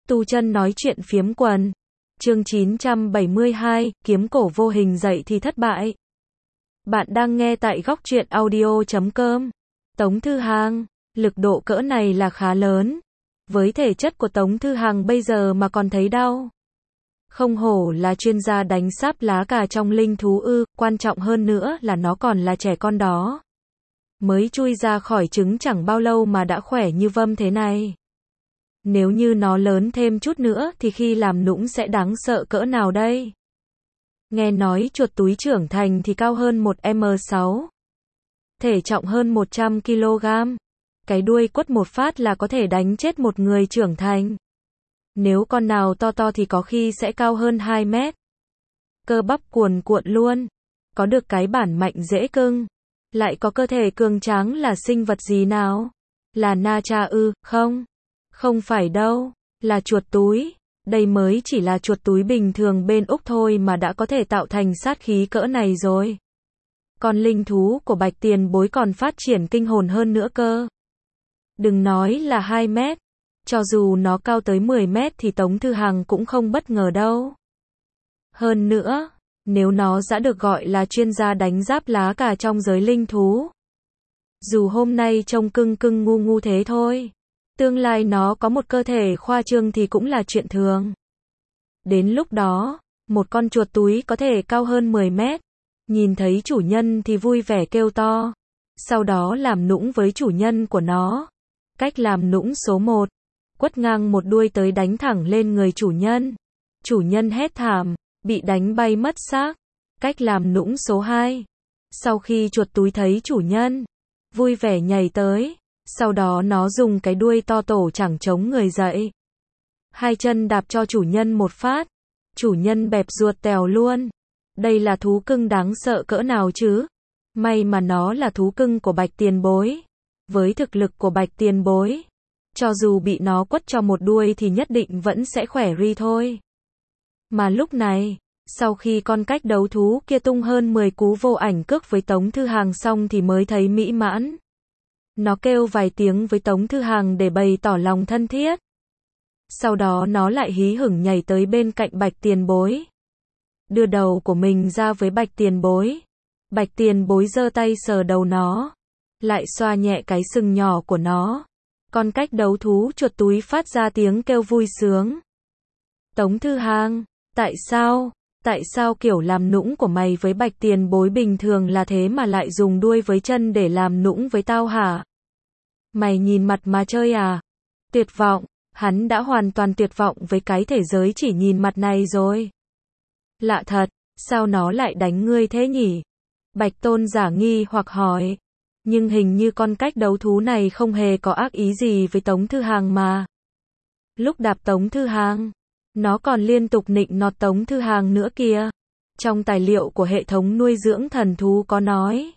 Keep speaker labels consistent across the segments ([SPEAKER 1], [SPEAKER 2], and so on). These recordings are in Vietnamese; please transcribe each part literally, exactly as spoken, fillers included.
[SPEAKER 1] Tu chân nói chuyện phiếm quần. Chương chín trăm bảy mươi hai, kiếm cổ vô hình dậy thì thất bại. Bạn đang nghe tại góc truyện audio chấm com. Tống Thư Hàng, lực độ cỡ này là khá lớn. Với thể chất của Tống Thư Hàng bây giờ mà còn thấy đau. Không hổ là chuyên gia đánh sáp lá cà trong linh thú ư, quan trọng hơn nữa là nó còn là trẻ con đó. Mới chui ra khỏi trứng chẳng bao lâu mà đã khỏe như vâm thế này. Nếu như nó lớn thêm chút nữa thì khi làm nũng sẽ đáng sợ cỡ nào đây? Nghe nói chuột túi trưởng thành thì cao hơn một mét sáu. Thể trọng hơn một trăm ki lô gam. Cái đuôi quất một phát là có thể đánh chết một người trưởng thành. Nếu con nào to to thì có khi sẽ cao hơn hai mét. Cơ bắp cuồn cuộn luôn. Có được cái bản mạnh dễ cưng. Lại có cơ thể cường tráng là sinh vật gì nào? Là na cha ư? Không. Không phải đâu. Là chuột túi. Đây mới chỉ là chuột túi bình thường bên Úc thôi mà đã có thể tạo thành sát khí cỡ này rồi. Còn linh thú của Bạch Tiền Bối còn phát triển kinh hồn hơn nữa cơ. Đừng nói là hai mét. Cho dù nó cao tới mười mét thì Tống Thư Hàng cũng không bất ngờ đâu. Hơn nữa, nếu nó đã được gọi là chuyên gia đánh giáp lá cà trong giới linh thú. Dù hôm nay trông cưng cưng ngu ngu thế thôi. Tương lai nó có một cơ thể khoa trương thì cũng là chuyện thường. Đến lúc đó, một con chuột túi có thể cao hơn mười mét. Nhìn thấy chủ nhân thì vui vẻ kêu to. Sau đó làm nũng với chủ nhân của nó. Cách làm nũng số một. Quất ngang một đuôi tới đánh thẳng lên người chủ nhân. Chủ nhân hét thảm, bị đánh bay mất xác. Cách làm nũng số hai. Sau khi chuột túi thấy chủ nhân, vui vẻ nhảy tới. Sau đó nó dùng cái đuôi to tổ chẳng chống người dậy. Hai chân đạp cho chủ nhân một phát. Chủ nhân bẹp ruột tèo luôn. Đây là thú cưng đáng sợ cỡ nào chứ? May mà nó là thú cưng của Bạch Tiền Bối. Với thực lực của Bạch Tiền Bối, cho dù bị nó quất cho một đuôi thì nhất định vẫn sẽ khỏe ri thôi. Mà lúc này, sau khi con cách đấu thú kia tung hơn mười cú vô ảnh cước với Tống Thư Hàng xong thì mới thấy mỹ mãn. Nó kêu vài tiếng với Tống Thư Hàng để bày tỏ lòng thân thiết. Sau đó nó lại hí hửng nhảy tới bên cạnh Bạch Tiền Bối. Đưa đầu của mình ra với Bạch Tiền Bối. Bạch Tiền Bối giơ tay sờ đầu nó. Lại xoa nhẹ cái sừng nhỏ của nó. Con cách đấu thú chuột túi phát ra tiếng kêu vui sướng. Tống Thư Hàng, tại sao? Tại sao kiểu làm nũng của mày với Bạch Tiền Bối bình thường là thế mà lại dùng đuôi với chân để làm nũng với tao hả? Mày nhìn mặt mà chơi à? Tuyệt vọng, hắn đã hoàn toàn tuyệt vọng với cái thể giới chỉ nhìn mặt này rồi. Lạ thật, sao nó lại đánh ngươi thế nhỉ? Bạch Tôn giả nghi hoặc hỏi. Nhưng hình như con cách đấu thú này không hề có ác ý gì với Tống Thư Hàng mà. Lúc đạp Tống Thư Hàng, nó còn liên tục nịnh nọt Tống Thư Hàng nữa kìa. Trong tài liệu của hệ thống nuôi dưỡng thần thú có nói.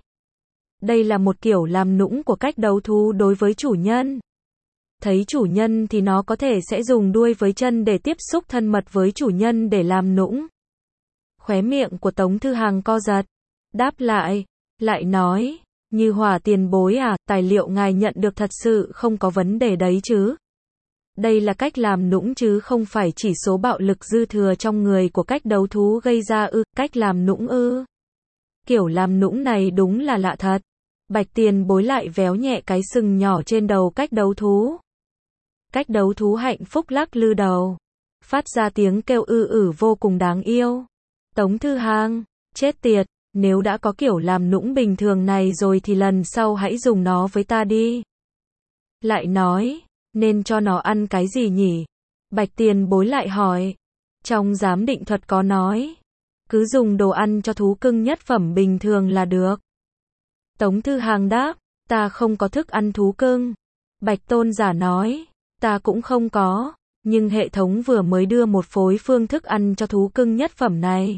[SPEAKER 1] Đây là một kiểu làm nũng của cách đấu thú đối với chủ nhân. Thấy chủ nhân thì nó có thể sẽ dùng đuôi với chân để tiếp xúc thân mật với chủ nhân để làm nũng. Khóe miệng của Tống Thư Hàng co giật. Đáp lại, lại nói, Như Hỏa Tiền Bối à, tài liệu ngài nhận được thật sự không có vấn đề đấy chứ. Đây là cách làm nũng chứ không phải chỉ số bạo lực dư thừa trong người của cách đấu thú gây ra ư, cách làm nũng ư. Kiểu làm nũng này đúng là lạ thật. Bạch Tiền Bối lại véo nhẹ cái sừng nhỏ trên đầu cách đấu thú. Cách đấu thú hạnh phúc lắc lư đầu. Phát ra tiếng kêu ư ử vô cùng đáng yêu. Tống Thư Hàng, chết tiệt, nếu đã có kiểu làm nũng bình thường này rồi thì lần sau hãy dùng nó với ta đi. Lại nói, nên cho nó ăn cái gì nhỉ? Bạch Tiền Bối lại hỏi. Trong giám định thuật có nói, cứ dùng đồ ăn cho thú cưng nhất phẩm bình thường là được. Tống Thư Hàng đáp, ta không có thức ăn thú cưng. Bạch Tôn giả nói, ta cũng không có, nhưng hệ thống vừa mới đưa một phối phương thức ăn cho thú cưng nhất phẩm này.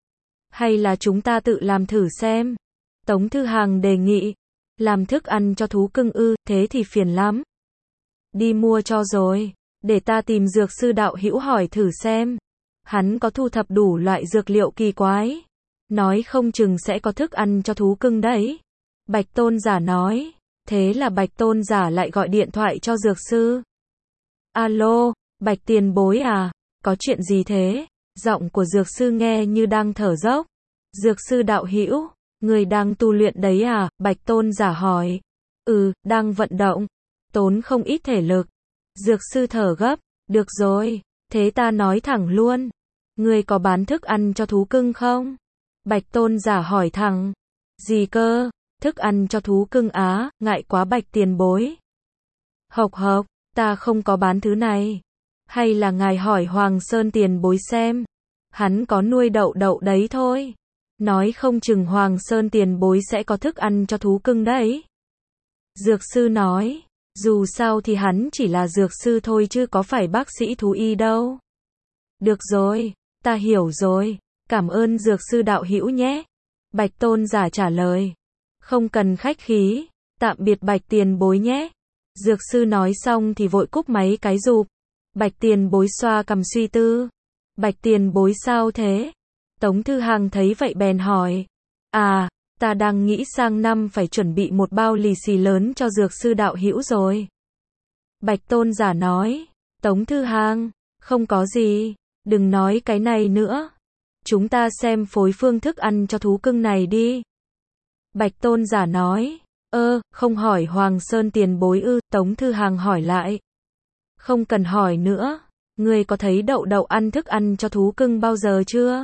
[SPEAKER 1] Hay là chúng ta tự làm thử xem? Tống Thư Hàng đề nghị, làm thức ăn cho thú cưng ư, thế thì phiền lắm. Đi mua cho rồi, để ta tìm dược sư Đạo Hữu hỏi thử xem. Hắn có thu thập đủ loại dược liệu kỳ quái. Nói không chừng sẽ có thức ăn cho thú cưng đấy. Bạch Tôn giả nói. Thế là Bạch Tôn giả lại gọi điện thoại cho dược sư. Alo, Bạch tiền bối à, có chuyện gì thế? Giọng của dược sư nghe như đang thở dốc. Dược sư đạo hữu, người đang tu luyện đấy à? Bạch tôn giả hỏi. Ừ, đang vận động. Tốn không ít thể lực. Dược sư thở gấp. Được rồi, thế ta nói thẳng luôn. Người có bán thức ăn cho thú cưng không? Bạch tôn giả hỏi thẳng. Gì cơ? Thức ăn cho thú cưng á, ngại quá bạch tiền bối. Hộc hộc, ta không có bán thứ này. Hay là ngài hỏi Hoàng Sơn tiền bối xem. Hắn có nuôi đậu đậu đấy thôi. Nói không chừng Hoàng Sơn tiền bối sẽ có thức ăn cho thú cưng đấy. Dược sư nói, dù sao thì hắn chỉ là dược sư thôi chứ có phải bác sĩ thú y đâu. Được rồi, ta hiểu rồi, cảm ơn dược sư đạo hữu nhé. Bạch tôn giả trả lời. Không cần khách khí, tạm biệt bạch tiền bối nhé. Dược sư nói xong thì vội cúp máy cái rụp. Bạch tiền bối xoa cằm suy tư. Bạch tiền bối sao thế? Tống Thư Hằng thấy vậy bèn hỏi. À, ta đang nghĩ sang năm phải chuẩn bị một bao lì xì lớn cho dược sư đạo hữu rồi. Bạch tôn giả nói. Tống Thư Hằng, không có gì, đừng nói cái này nữa. Chúng ta xem phối phương thức ăn cho thú cưng này đi. Bạch tôn giả nói. Ơ, không hỏi Hoàng Sơn tiền bối ư? Tống Thư Hằng hỏi lại. Không cần hỏi nữa, ngươi có thấy đậu đậu ăn thức ăn cho thú cưng bao giờ chưa?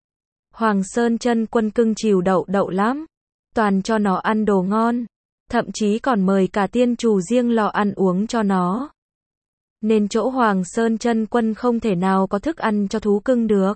[SPEAKER 1] Hoàng Sơn chân quân cưng chiều đậu đậu lắm, toàn cho nó ăn đồ ngon, thậm chí còn mời cả tiên chủ riêng lò ăn uống cho nó. Nên chỗ Hoàng Sơn chân quân không thể nào có thức ăn cho thú cưng được.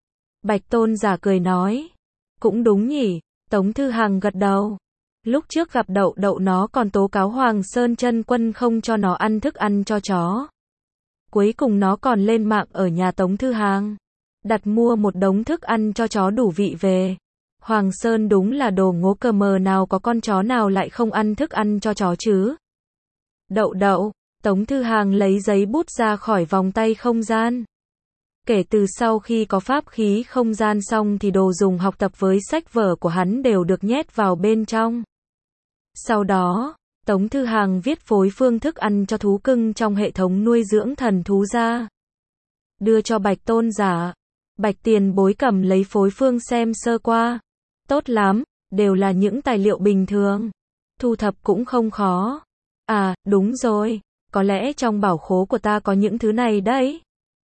[SPEAKER 1] Bạch tôn giả cười nói. Cũng đúng nhỉ, Tống Thư Hằng gật đầu. Lúc trước gặp đậu đậu nó còn tố cáo Hoàng Sơn chân quân không cho nó ăn thức ăn cho chó. Cuối cùng nó còn lên mạng ở nhà Tống Thư Hằng, đặt mua một đống thức ăn cho chó đủ vị về. Hoàng Sơn đúng là đồ ngố cờ mờ, nào có con chó nào lại không ăn thức ăn cho chó chứ. Đậu đậu, Tống Thư Hằng lấy giấy bút ra khỏi vòng tay không gian. Kể từ sau khi có pháp khí không gian xong thì đồ dùng học tập với sách vở của hắn đều được nhét vào bên trong. Sau đó, Tống Thư Hằng viết phối phương thức ăn cho thú cưng trong hệ thống nuôi dưỡng thần thú ra. Đưa cho Bạch tôn giả. Bạch tiền bối cầm lấy phối phương xem sơ qua. Tốt lắm, đều là những tài liệu bình thường. Thu thập cũng không khó. À, đúng rồi, có lẽ trong bảo khố của ta có những thứ này đấy.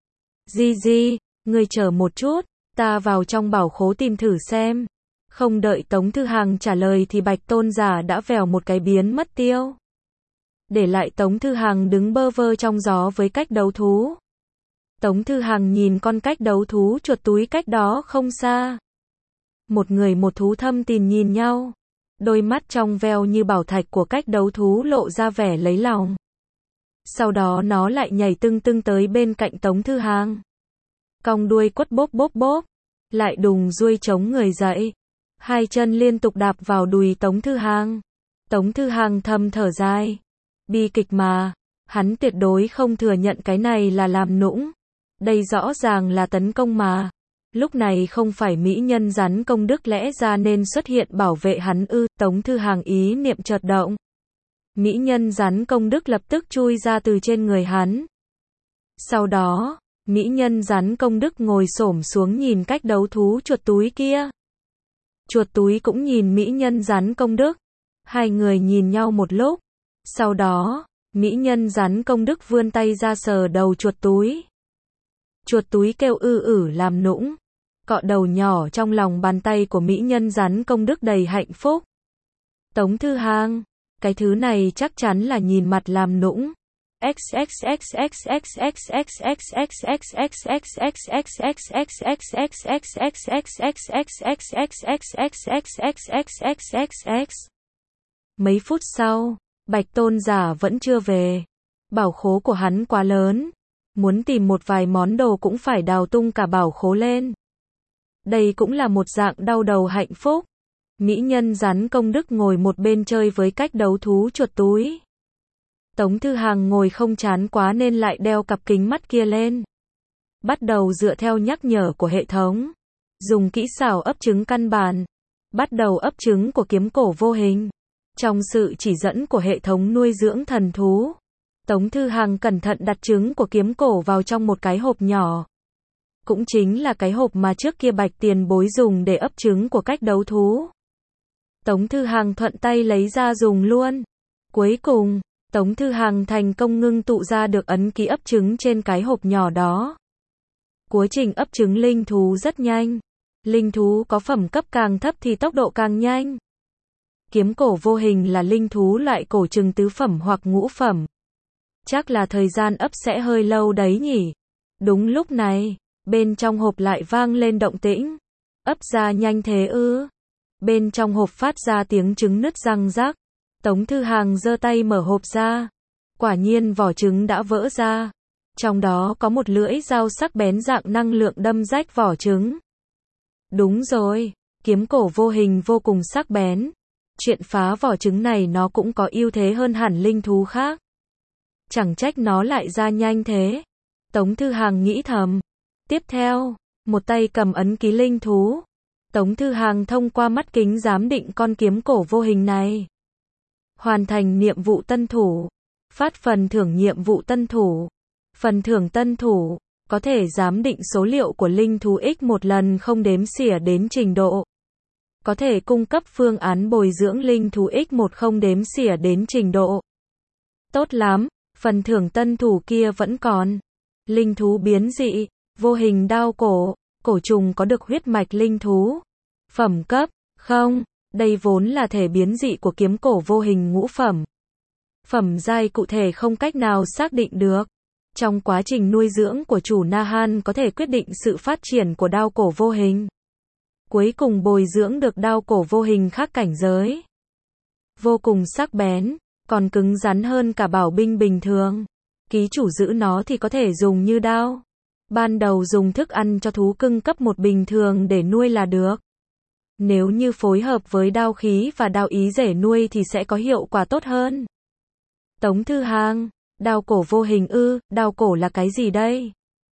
[SPEAKER 1] Di Di, ngươi chờ một chút, ta vào trong bảo khố tìm thử xem. Không đợi Tống Thư Hằng trả lời thì Bạch tôn giả đã vèo một cái biến mất tiêu. Để lại Tống Thư Hằng đứng bơ vơ trong gió với cách đấu thú. Tống Thư Hằng nhìn con cách đấu thú chuột túi cách đó không xa. Một người một thú thâm tình nhìn nhau. Đôi mắt trong veo như bảo thạch của cách đấu thú lộ ra vẻ lấy lòng. Sau đó nó lại nhảy tưng tưng tới bên cạnh Tống Thư Hằng. Cong đuôi quất bốp bốp bốp. Lại đùng ruôi chống người dậy. Hai chân liên tục đạp vào đùi Tống Thư Hằng. Tống Thư Hằng thầm thở dài. Bi kịch mà. Hắn tuyệt đối không thừa nhận cái này là làm nũng. Đây rõ ràng là tấn công mà. Lúc này không phải mỹ nhân rắn công đức lẽ ra nên xuất hiện bảo vệ hắn ư? Tống Thư Hằng ý niệm chợt động. Mỹ nhân rắn công đức lập tức chui ra từ trên người hắn. Sau đó, mỹ nhân rắn công đức ngồi xổm xuống nhìn cách đấu thú chuột túi kia. Chuột túi cũng nhìn mỹ nhân rắn công đức. Hai người nhìn nhau một lúc. Sau đó, mỹ nhân rắn công đức vươn tay ra sờ đầu chuột túi. Chuột túi kêu ư ử làm nũng. Cọ đầu nhỏ trong lòng bàn tay của mỹ nhân rắn công đức đầy hạnh phúc. Tống Thư Hằng, cái thứ này chắc chắn là nhìn mặt làm nũng. Mấy phút sau, Bạch tôn giả vẫn chưa về. Bảo khố của hắn quá lớn, muốn tìm một vài món đồ cũng phải đào tung cả bảo khố lên. Đây cũng là một dạng đau đầu hạnh phúc. Mỹ nhân rắn công đức ngồi một bên chơi với cách đấu thú chuột túi. Tống Thư Hằng ngồi không chán quá nên lại đeo cặp kính mắt kia lên. Bắt đầu dựa theo nhắc nhở của hệ thống. Dùng kỹ xảo ấp trứng căn bản. Bắt đầu ấp trứng của kiếm cổ vô hình. Trong sự chỉ dẫn của hệ thống nuôi dưỡng thần thú. Tống Thư Hằng cẩn thận đặt trứng của kiếm cổ vào trong một cái hộp nhỏ. Cũng chính là cái hộp mà trước kia Bạch Tiền Bối dùng để ấp trứng của cách đấu thú. Tống Thư Hằng thuận tay lấy ra dùng luôn. Cuối cùng, Tống Thư Hằng thành công ngưng tụ ra được ấn ký ấp trứng trên cái hộp nhỏ đó. Quá trình ấp trứng linh thú rất nhanh. Linh thú có phẩm cấp càng thấp thì tốc độ càng nhanh. Kiếm cổ vô hình là linh thú loại cổ trừng tứ phẩm hoặc ngũ phẩm. Chắc là thời gian ấp sẽ hơi lâu đấy nhỉ. Đúng lúc này, bên trong hộp lại vang lên động tĩnh. Ấp ra nhanh thế ư? Bên trong hộp phát ra tiếng trứng nứt răng rắc. Tống Thư Hằng giơ tay mở hộp ra. Quả nhiên vỏ trứng đã vỡ ra. Trong đó có một lưỡi dao sắc bén dạng năng lượng đâm rách vỏ trứng. Đúng rồi, kiếm cổ vô hình vô cùng sắc bén. Chuyện phá vỏ trứng này nó cũng có ưu thế hơn hẳn linh thú khác. Chẳng trách nó lại ra nhanh thế. Tống Thư Hằng nghĩ thầm. Tiếp theo, một tay cầm ấn ký linh thú. Tống Thư Hằng thông qua mắt kính giám định con kiếm cổ vô hình này. Hoàn thành nhiệm vụ tân thủ. Phát phần thưởng nhiệm vụ tân thủ. Phần thưởng tân thủ, có thể giám định số liệu của linh thú x một lần không đếm xỉa đến trình độ. Có thể cung cấp phương án bồi dưỡng linh thú x một không đếm xỉa đến trình độ. Tốt lắm, phần thưởng tân thủ kia vẫn còn. Linh thú biến dị, vô hình đao cổ, cổ trùng có được huyết mạch linh thú. Phẩm cấp, không, đây vốn là thể biến dị của kiếm cổ vô hình ngũ phẩm. Phẩm giai cụ thể không cách nào xác định được. Trong quá trình nuôi dưỡng của chủ Na Han có thể quyết định sự phát triển của đao cổ vô hình. Cuối cùng bồi dưỡng được đao cổ vô hình khác cảnh giới. Vô cùng sắc bén, còn cứng rắn hơn cả bảo binh bình thường. Ký chủ giữ nó thì có thể dùng như đao. Ban đầu dùng thức ăn cho thú cưng cấp một bình thường để nuôi là được. Nếu như phối hợp với đao khí và đao ý rể nuôi thì sẽ có hiệu quả tốt hơn. Tống Thư Hằng, đao cổ vô hình ư, đao cổ là cái gì đây?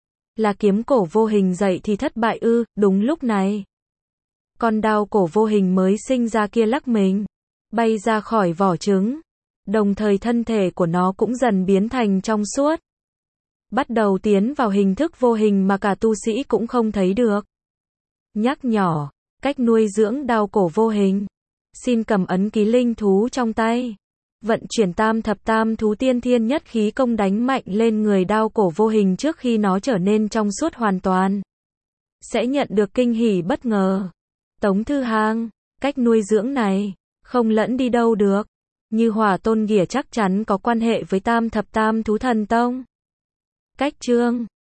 [SPEAKER 1] Là kiếm cổ vô hình dậy thì thất bại ư, đúng lúc này. Con đao cổ vô hình mới sinh ra kia lắc mình, bay ra khỏi vỏ trứng. Đồng thời thân thể của nó cũng dần biến thành trong suốt. Bắt đầu tiến vào hình thức vô hình mà cả tu sĩ cũng không thấy được. Nhắc nhỏ, cách nuôi dưỡng đao cổ vô hình. Xin cầm ấn ký linh thú trong tay. Vận chuyển tam thập tam thú tiên thiên nhất khí công đánh mạnh lên người đao cổ vô hình trước khi nó trở nên trong suốt hoàn toàn. Sẽ nhận được kinh hỉ bất ngờ. Tống Thư Hằng, cách nuôi dưỡng này, không lẫn đi đâu được. Như Hỏa Tôn Ghỉa chắc chắn có quan hệ với tam thập tam thú thần tông. Cách chương